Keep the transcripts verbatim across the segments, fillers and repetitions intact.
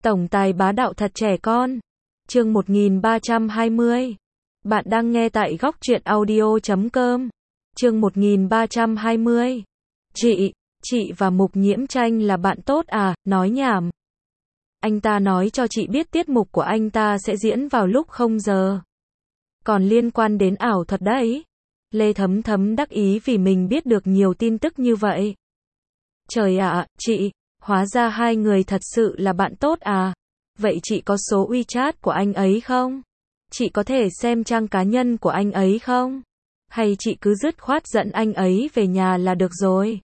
Tổng tài bá đạo thật trẻ con. Chương một nghìn ba trăm hai mươi. Bạn đang nghe tại góc truyện audio chấm com. Chương một nghìn ba trăm hai mươi. Chị, chị và Mục Nhiễm Tranh là bạn tốt à, nói nhảm. Anh ta nói cho chị biết tiết mục của anh ta sẽ diễn vào lúc không giờ. Còn liên quan đến ảo thuật đấy. Lê Thấm Thấm đắc ý vì mình biết được nhiều tin tức như vậy. Trời ạ, chị, hóa ra hai người thật sự là bạn tốt à. Vậy chị có số WeChat của anh ấy không? Chị có thể xem trang cá nhân của anh ấy không? Hay chị cứ dứt khoát dẫn anh ấy về nhà là được rồi?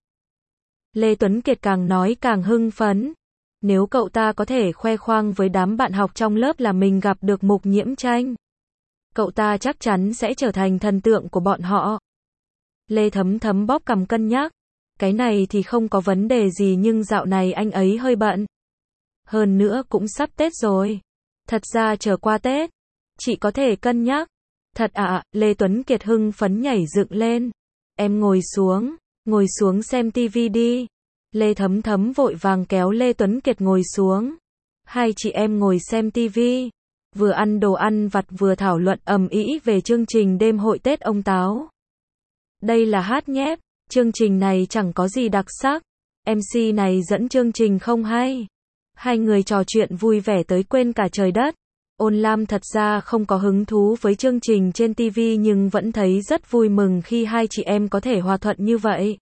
Lê Tuấn Kiệt càng nói càng hưng phấn. Nếu cậu ta có thể khoe khoang với đám bạn học trong lớp là mình gặp được Mục Nhiễm Tranh, cậu ta chắc chắn sẽ trở thành thần tượng của bọn họ. Lê Thấm Thấm bóp cằm cân nhắc. Cái này thì không có vấn đề gì nhưng dạo này anh ấy hơi bận. Hơn nữa cũng sắp Tết rồi. Thật ra chờ qua Tết, chị có thể cân nhắc. Thật ạ, à, Lê Tuấn Kiệt hưng phấn nhảy dựng lên. Em ngồi xuống, ngồi xuống xem tivi đi. Lê Thấm Thấm vội vàng kéo Lê Tuấn Kiệt ngồi xuống. Hai chị em ngồi xem tivi, vừa ăn đồ ăn vặt vừa thảo luận ầm ĩ về chương trình đêm hội Tết ông Táo. Đây là hát nhép, chương trình này chẳng có gì đặc sắc. em xê này dẫn chương trình không hay. Hai người trò chuyện vui vẻ tới quên cả trời đất. Ôn Lam thật ra không có hứng thú với chương trình trên tivi nhưng vẫn thấy rất vui mừng khi hai chị em có thể hòa thuận như vậy.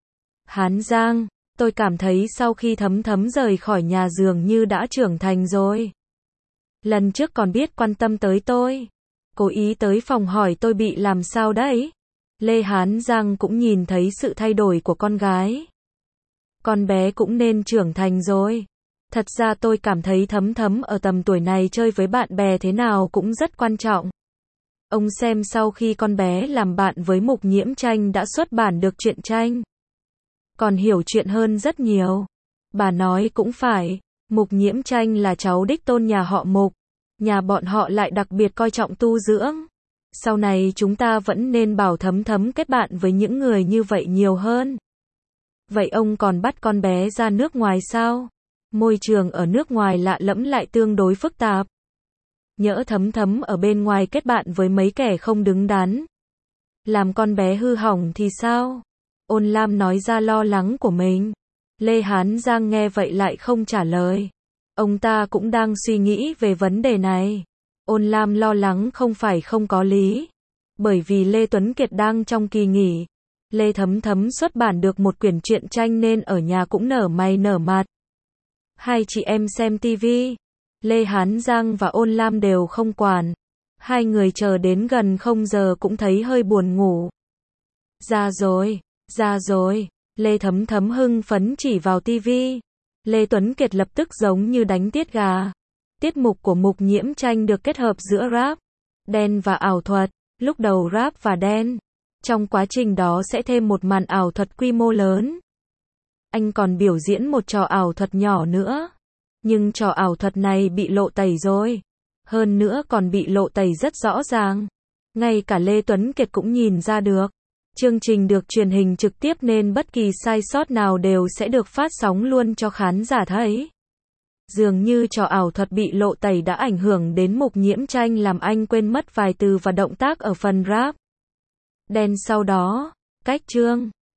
Hán Giang, tôi cảm thấy sau khi Thấm Thấm rời khỏi nhà dường như đã trưởng thành rồi. Lần trước còn biết quan tâm tới tôi. Cố ý tới phòng hỏi tôi bị làm sao đấy. Lê Hán Giang cũng nhìn thấy sự thay đổi của con gái. Con bé cũng nên trưởng thành rồi. Thật ra tôi cảm thấy Thấm Thấm ở tầm tuổi này chơi với bạn bè thế nào cũng rất quan trọng. Ông xem sau khi con bé làm bạn với Mục Nhiễm Tranh đã xuất bản được truyện tranh. Còn hiểu chuyện hơn rất nhiều. Bà nói cũng phải, Mục Nhiễm Tranh là cháu đích tôn nhà họ Mục. Nhà bọn họ lại đặc biệt coi trọng tu dưỡng. Sau này chúng ta vẫn nên bảo Thấm Thấm kết bạn với những người như vậy nhiều hơn. Vậy ông còn bắt con bé ra nước ngoài sao? Môi trường ở nước ngoài lạ lẫm lại tương đối phức tạp. Nhỡ Thấm Thấm ở bên ngoài kết bạn với mấy kẻ không đứng đắn, làm con bé hư hỏng thì sao? Ôn Lam nói ra lo lắng của mình. Lê Hán Giang nghe vậy lại không trả lời. Ông ta cũng đang suy nghĩ về vấn đề này. Ôn Lam lo lắng không phải không có lý. Bởi vì Lê Tuấn Kiệt đang trong kỳ nghỉ. Lê Thấm Thấm xuất bản được một quyển truyện tranh nên ở nhà cũng nở mày nở mặt. Hai chị em xem tivi. Lê Hán Giang và Ôn Lam đều không quản. Hai người chờ đến gần không giờ cũng thấy hơi buồn ngủ. Ra rồi, ra rồi. Lê Thấm Thấm hưng phấn chỉ vào tivi. Lê Tuấn Kiệt lập tức giống như đánh tiết gà. Tiết mục của Mục Nhiễm Tranh được kết hợp giữa rap, đen và ảo thuật. Lúc đầu rap và đen. Trong quá trình đó sẽ thêm một màn ảo thuật quy mô lớn. Anh còn biểu diễn một trò ảo thuật nhỏ nữa. Nhưng trò ảo thuật này bị lộ tẩy rồi. Hơn nữa còn bị lộ tẩy rất rõ ràng. Ngay cả Lê Tuấn Kiệt cũng nhìn ra được. Chương trình được truyền hình trực tiếp nên bất kỳ sai sót nào đều sẽ được phát sóng luôn cho khán giả thấy. Dường như trò ảo thuật bị lộ tẩy đã ảnh hưởng đến Mục Nhiễm Tranh làm anh quên mất vài từ và động tác ở phần rap. Đen sau đó, cách chương.